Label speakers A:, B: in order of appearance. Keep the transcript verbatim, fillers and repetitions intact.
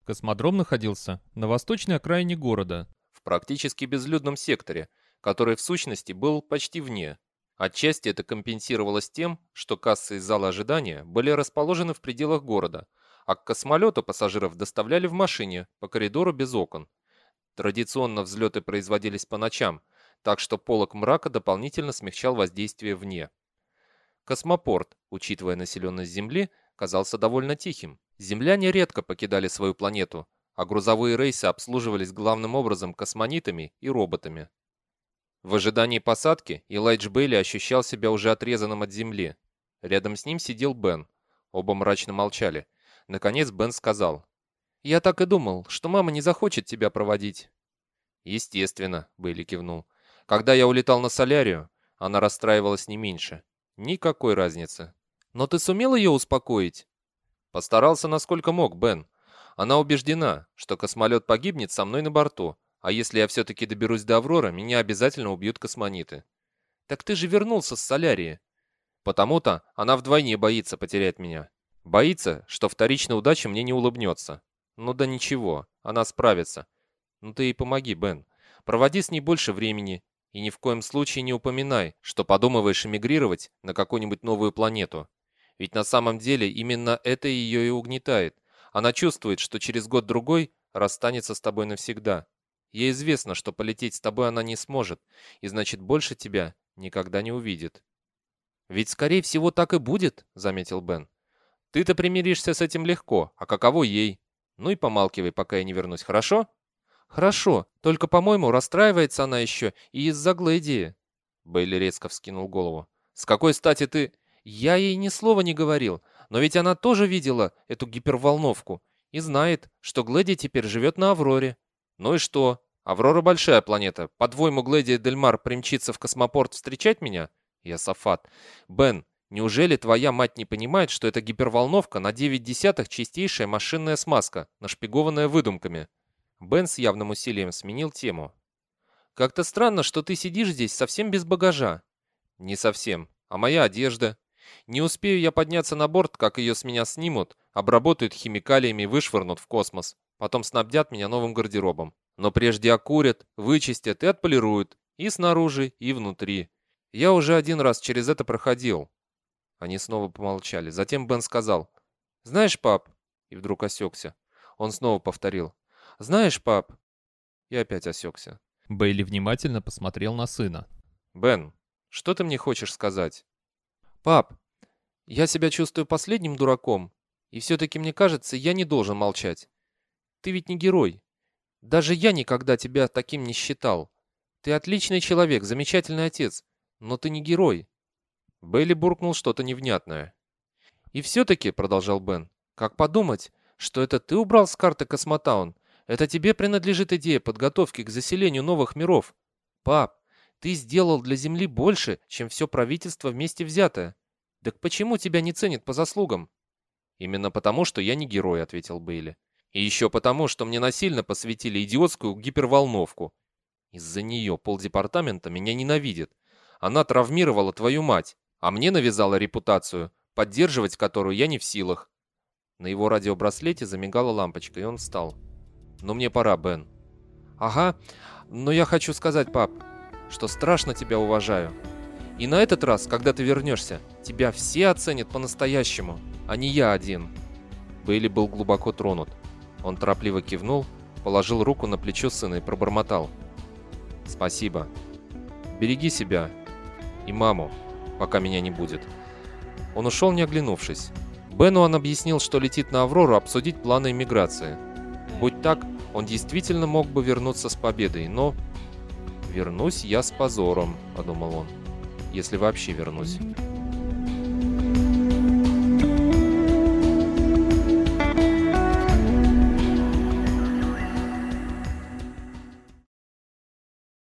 A: Космодром находился на восточной окраине города,
B: В практически безлюдном секторе, который в сущности был почти вне. Отчасти это компенсировалось тем, что кассы и залы ожидания были расположены в пределах города, а к космолету пассажиров доставляли в машине по коридору без окон. Традиционно взлеты производились по ночам, так что полог мрака дополнительно смягчал воздействие вне. Космопорт, учитывая населенность Земли, казался довольно тихим. Земляне редко покидали свою планету, а грузовые рейсы обслуживались главным образом космонитами и роботами. В ожидании посадки Элайдж Бейли ощущал себя уже отрезанным от Земли. Рядом с ним сидел Бен. Оба мрачно молчали. Наконец Бен сказал: «Я так и думал, что мама не захочет тебя проводить». «Естественно», — Бейли кивнул. «Когда я улетал на Солярию, она расстраивалась не меньше. Никакой разницы». «Но ты сумел ее успокоить?» «Постарался, насколько мог, Бен. Она убеждена, что космолет погибнет со мной на борту, а если я все-таки доберусь до Авроры, меня обязательно убьют космониты». «Так ты же вернулся с Солярии». «Потому-то она вдвойне боится потерять меня. Боится, что вторичная удача мне не улыбнется. Ну да ничего, она справится. Ну ты ей помоги, Бен. Проводи с ней больше времени и ни в коем случае не упоминай, что подумываешь эмигрировать на какую-нибудь новую планету. Ведь на самом деле именно это ее и угнетает. Она чувствует, что через год-другой расстанется с тобой навсегда. Ей известно, что полететь с тобой она не сможет, и значит больше тебя никогда не увидит». «Ведь скорее всего так и будет», — заметил Бен. «Ты-то примиришься с этим легко, а каково ей? Ну и помалкивай, пока я не вернусь, хорошо?» «Хорошо, только, по-моему, расстраивается она еще и из-за Глэдии». Бейли резко вскинул голову. «С какой стати ты...» «Я ей ни слова не говорил, но ведь она тоже видела эту гиперволновку и знает, что Глэди теперь живет на Авроре». «Ну и что? Аврора большая планета. По-твоему, Глэдия Дельмар примчится в космопорт встречать меня?» «Я Сафат. Бен, неужели твоя мать не понимает, что эта гиперволновка на девять десятых чистейшая машинная смазка, нашпигованная выдумками?» Бен с явным усилием сменил тему. «Как-то странно, что ты сидишь здесь совсем без багажа». «Не совсем. А моя одежда? Не успею я подняться на борт, как ее с меня снимут, обработают химикалиями и вышвырнут в космос. Потом снабдят меня новым гардеробом. Но прежде окурят, вычистят и отполируют. И снаружи, и внутри. Я уже один раз через это проходил». Они снова помолчали. Затем Бен сказал: «Знаешь, пап...» И вдруг осекся. Он снова повторил: «Знаешь, пап...» И опять осекся.
A: Бейли внимательно посмотрел на сына.
B: «Бен, что ты мне хочешь сказать?»
C: «Пап, я себя чувствую последним дураком, и все-таки мне кажется, я не должен молчать. Ты ведь не герой. Даже я никогда тебя таким не считал. Ты отличный человек, замечательный отец, но ты не герой».
B: Бейли буркнул что-то невнятное.
C: «И все-таки, — продолжал Бен, — как подумать, что это ты убрал с карты Космотаун? Это тебе принадлежит идея подготовки к заселению новых миров. Пап, ты сделал для Земли больше, чем все правительство вместе взятое. Так почему тебя не ценят по заслугам?»
B: «Именно потому, что я не герой», — ответил Бейли. «И еще потому, что мне насильно посвятили идиотскую гиперволновку. Из-за нее полдепартамента меня ненавидит. Она травмировала твою мать, а мне навязала репутацию, поддерживать которую я не в силах». На его радиобраслете замигала лампочка, и он встал. «Но мне пора, Бен».
C: «Ага, но я хочу сказать, пап, что страшно тебя уважаю. И на этот раз, когда ты вернешься, тебя все оценят по-настоящему, а не я один».
B: Бейли был глубоко тронут. Он торопливо кивнул, положил руку на плечо сына и пробормотал: «Спасибо. Береги себя и маму, пока меня не будет». Он ушел, не оглянувшись. Бену он объяснил, что летит на Аврору обсудить планы эмиграции. Будь так, он действительно мог бы вернуться с победой, но... «Вернусь я с позором», — подумал он, — «если вообще вернусь».